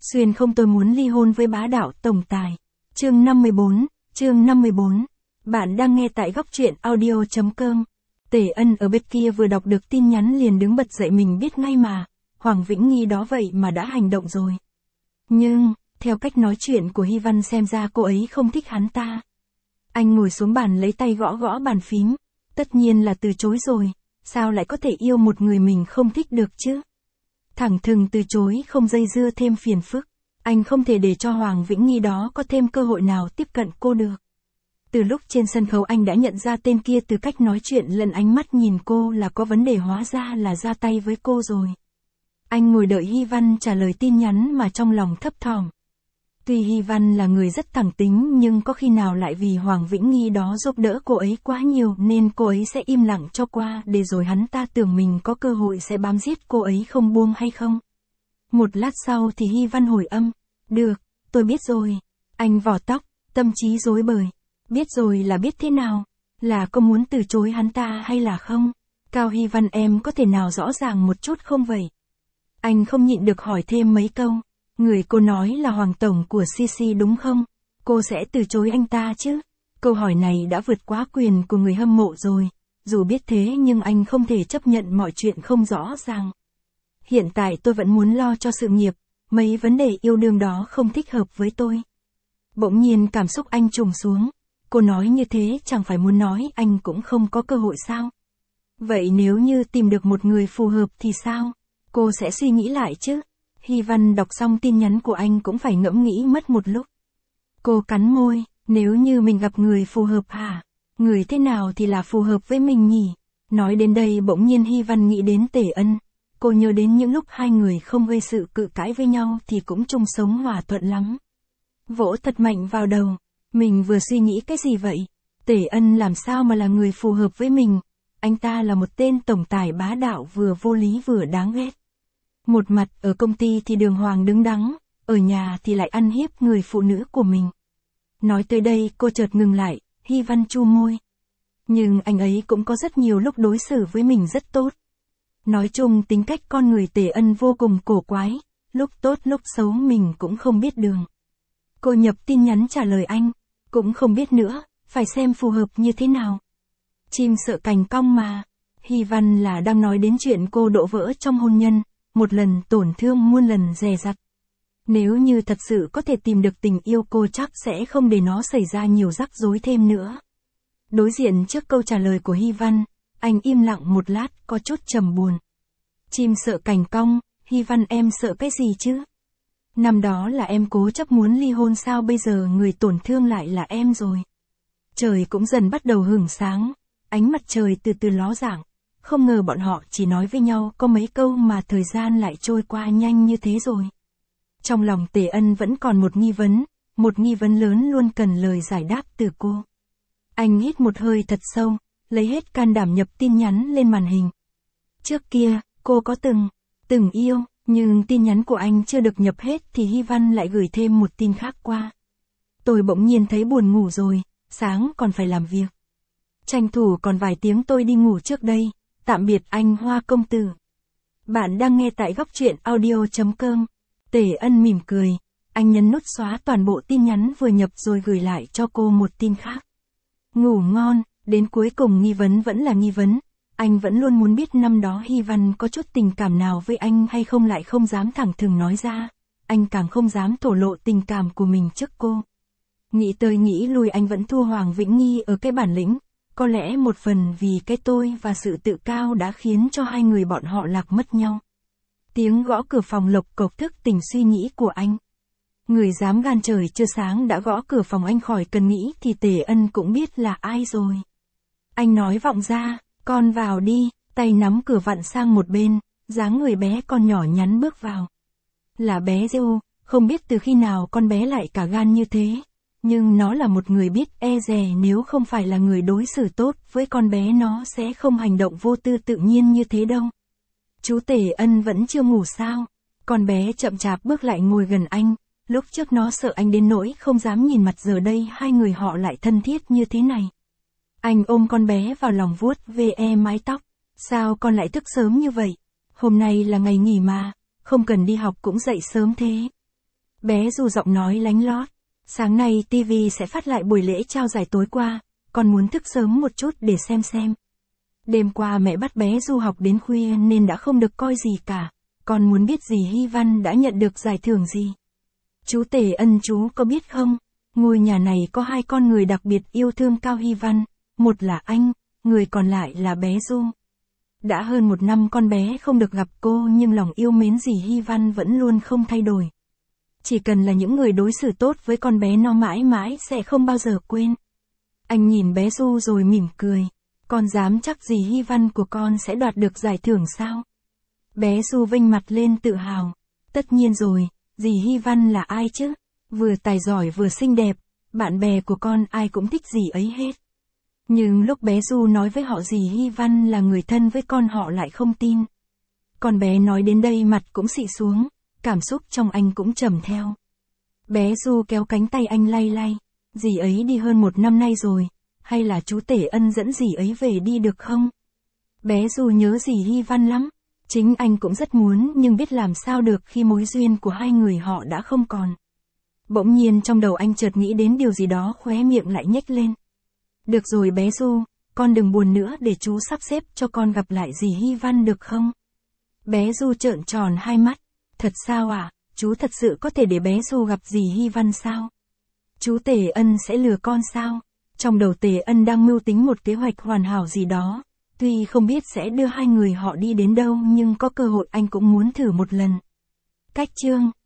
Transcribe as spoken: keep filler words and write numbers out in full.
Xuyên không tôi muốn ly hôn với bá đạo tổng tài. Chương năm mươi bốn, chương năm mươi bốn. Bạn đang nghe tại góc truyện audio chấm com. Tề Ân ở bên kia vừa đọc được tin nhắn liền đứng bật dậy, mình biết ngay mà, Hoàng Vĩnh Nghi đó vậy mà đã hành động rồi. Nhưng, theo cách nói chuyện của Hy Văn xem ra cô ấy không thích hắn ta. Anh ngồi xuống bàn lấy tay gõ gõ bàn phím, tất nhiên là từ chối rồi, sao lại có thể yêu một người mình không thích được chứ? Thẳng thừng từ chối, không dây dưa thêm phiền phức. Anh không thể để cho Hoàng Vĩnh Nghi đó có thêm cơ hội nào tiếp cận cô được. Từ lúc trên sân khấu anh đã nhận ra tên kia từ cách nói chuyện lẫn ánh mắt nhìn cô là có vấn đề, hóa ra là ra tay với cô rồi. Anh ngồi đợi Hy Văn trả lời tin nhắn mà trong lòng thấp thỏm. Tuy Hy Văn là người rất thẳng tính nhưng có khi nào lại vì Hoàng Vĩnh Nghi đó giúp đỡ cô ấy quá nhiều nên cô ấy sẽ im lặng cho qua để rồi hắn ta tưởng mình có cơ hội sẽ bám giết cô ấy không buông hay không? Một lát sau thì Hy Văn hồi âm. Được, tôi biết rồi. Anh vò tóc, tâm trí rối bời. Biết rồi là biết thế nào? Là có muốn từ chối hắn ta hay là không? Cao Hy Văn, em có thể nào rõ ràng một chút không vậy? Anh không nhịn được hỏi thêm mấy câu. Người cô nói là Hoàng Tổng của xê xê đúng không? Cô sẽ từ chối anh ta chứ? Câu hỏi này đã vượt quá quyền của người hâm mộ rồi. Dù biết thế nhưng anh không thể chấp nhận mọi chuyện không rõ ràng. Hiện tại tôi vẫn muốn lo cho sự nghiệp, mấy vấn đề yêu đương đó không thích hợp với tôi. Bỗng nhiên cảm xúc anh trùng xuống. Cô nói như thế chẳng phải muốn nói anh cũng không có cơ hội sao? Vậy nếu như tìm được một người phù hợp thì sao? Cô sẽ suy nghĩ lại chứ? Hy Văn đọc xong tin nhắn của anh cũng phải ngẫm nghĩ mất một lúc. Cô cắn môi, nếu như mình gặp người phù hợp hả? Người thế nào thì là phù hợp với mình nhỉ? Nói đến đây bỗng nhiên Hy Văn nghĩ đến Tề Ân. Cô nhớ đến những lúc hai người không gây sự cự cãi với nhau thì cũng chung sống hòa thuận lắm. Vỗ thật mạnh vào đầu. Mình vừa suy nghĩ cái gì vậy? Tề Ân làm sao mà là người phù hợp với mình? Anh ta là một tên tổng tài bá đạo, vừa vô lý vừa đáng ghét. Một mặt ở công ty thì đường hoàng đứng đắn, ở nhà thì lại ăn hiếp người phụ nữ của mình. Nói tới đây cô chợt ngừng lại, Hy Văn chu môi. Nhưng anh ấy cũng có rất nhiều lúc đối xử với mình rất tốt. Nói chung tính cách con người Tề Ân vô cùng cổ quái, lúc tốt lúc xấu mình cũng không biết đường. Cô nhập tin nhắn trả lời anh, cũng không biết nữa, phải xem phù hợp như thế nào. Chim sợ cành cong mà. Hy Văn là đang nói đến chuyện cô đổ vỡ trong hôn nhân, một lần tổn thương muôn lần dè dặt. Nếu như thật sự có thể tìm được tình yêu cô chắc sẽ không để nó xảy ra nhiều rắc rối thêm nữa. Đối diện trước câu trả lời của Hy Văn, anh im lặng một lát có chút trầm buồn. Chim sợ cành cong, Hy Văn em sợ cái gì chứ? Năm đó là em cố chấp muốn ly hôn, sao bây giờ người tổn thương lại là em rồi? Trời cũng dần bắt đầu hửng sáng, ánh mặt trời từ từ ló dạng. Không ngờ bọn họ chỉ nói với nhau có mấy câu mà thời gian lại trôi qua nhanh như thế rồi. Trong lòng Tề Ân vẫn còn một nghi vấn, một nghi vấn lớn luôn cần lời giải đáp từ cô. Anh hít một hơi thật sâu, lấy hết can đảm nhập tin nhắn lên màn hình. Trước kia, cô có từng, từng yêu, nhưng tin nhắn của anh chưa được nhập hết thì Hy Văn lại gửi thêm một tin khác qua. Tôi bỗng nhiên thấy buồn ngủ rồi, sáng còn phải làm việc. Tranh thủ còn vài tiếng tôi đi ngủ trước đây. Tạm biệt anh Hoa công tử. Bạn đang nghe tại góc truyện audio chấm com. Tề Ân mỉm cười. Anh nhấn nút xóa toàn bộ tin nhắn vừa nhập rồi gửi lại cho cô một tin khác. Ngủ ngon, đến cuối cùng nghi vấn vẫn là nghi vấn. Anh vẫn luôn muốn biết năm đó Hy Văn có chút tình cảm nào với anh hay không, lại không dám thẳng thừng nói ra. Anh càng không dám thổ lộ tình cảm của mình trước cô. Nghĩ tới nghĩ lui anh vẫn thua Hoàng Vĩnh Nghi ở cái bản lĩnh. Có lẽ một phần vì cái tôi và sự tự cao đã khiến cho hai người bọn họ lạc mất nhau. Tiếng gõ cửa phòng lộc cộc thức tỉnh suy nghĩ của anh. Người dám gan trời chưa sáng đã gõ cửa phòng anh, khỏi cần nghĩ thì Tề Ân cũng biết là ai rồi. Anh nói vọng ra, con vào đi, tay nắm cửa vặn sang một bên, dáng người bé con nhỏ nhắn bước vào. Là bé Diêu, không biết từ khi nào con bé lại cả gan như thế. Nhưng nó là một người biết e dè, nếu không phải là người đối xử tốt với con bé nó sẽ không hành động vô tư tự nhiên như thế đâu. Chú Tề Ân vẫn chưa ngủ sao? Con bé chậm chạp bước lại ngồi gần anh, lúc trước nó sợ anh đến nỗi không dám nhìn mặt, giờ đây hai người họ lại thân thiết như thế này. Anh ôm con bé vào lòng vuốt ve mái tóc. Sao con lại thức sớm như vậy? Hôm nay là ngày nghỉ mà, không cần đi học cũng dậy sớm thế. Bé Du giọng nói lánh lót. Sáng nay ti vi sẽ phát lại buổi lễ trao giải tối qua, con muốn thức sớm một chút để xem xem. Đêm qua mẹ bắt bé Du học đến khuya nên đã không được coi gì cả, con muốn biết dì Hy Văn đã nhận được giải thưởng gì. Chú Tề Ân chú có biết không, ngôi nhà này có hai con người đặc biệt yêu thương Cao Hy Văn, một là anh, người còn lại là bé Du. Đã hơn một năm con bé không được gặp cô nhưng lòng yêu mến dì Hy Văn vẫn luôn không thay đổi. Chỉ cần là những người đối xử tốt với con bé nó mãi mãi sẽ không bao giờ quên. Anh nhìn bé Du rồi mỉm cười. Con dám chắc dì Hy Văn của con sẽ đoạt được giải thưởng sao? Bé Du vênh mặt lên tự hào. Tất nhiên rồi, dì Hy Văn là ai chứ? Vừa tài giỏi vừa xinh đẹp, bạn bè của con ai cũng thích dì ấy hết. Nhưng lúc bé Du nói với họ dì Hy Văn là người thân với con họ lại không tin. Con bé nói đến đây mặt cũng xị xuống, cảm xúc trong anh cũng trầm theo. Bé Du kéo cánh tay anh lay lay. Dì ấy đi hơn một năm nay rồi, hay là chú Tể Ân dẫn dì ấy về đi được không? Bé Du nhớ dì Hy Văn lắm. Chính anh cũng rất muốn nhưng biết làm sao được khi mối duyên của hai người họ đã không còn. Bỗng nhiên trong đầu anh chợt nghĩ đến điều gì đó, khóe miệng lại nhếch lên. Được rồi bé Du, con đừng buồn nữa để chú sắp xếp cho con gặp lại dì Hy Văn được không? Bé Du trợn tròn hai mắt. Thật sao ạ? À? Chú thật sự có thể để bé Du gặp dì Hy Văn sao? Chú Tề Ân sẽ lừa con sao? Trong đầu Tề Ân đang mưu tính một kế hoạch hoàn hảo gì đó. Tuy không biết sẽ đưa hai người họ đi đến đâu nhưng có cơ hội anh cũng muốn thử một lần. Cách chương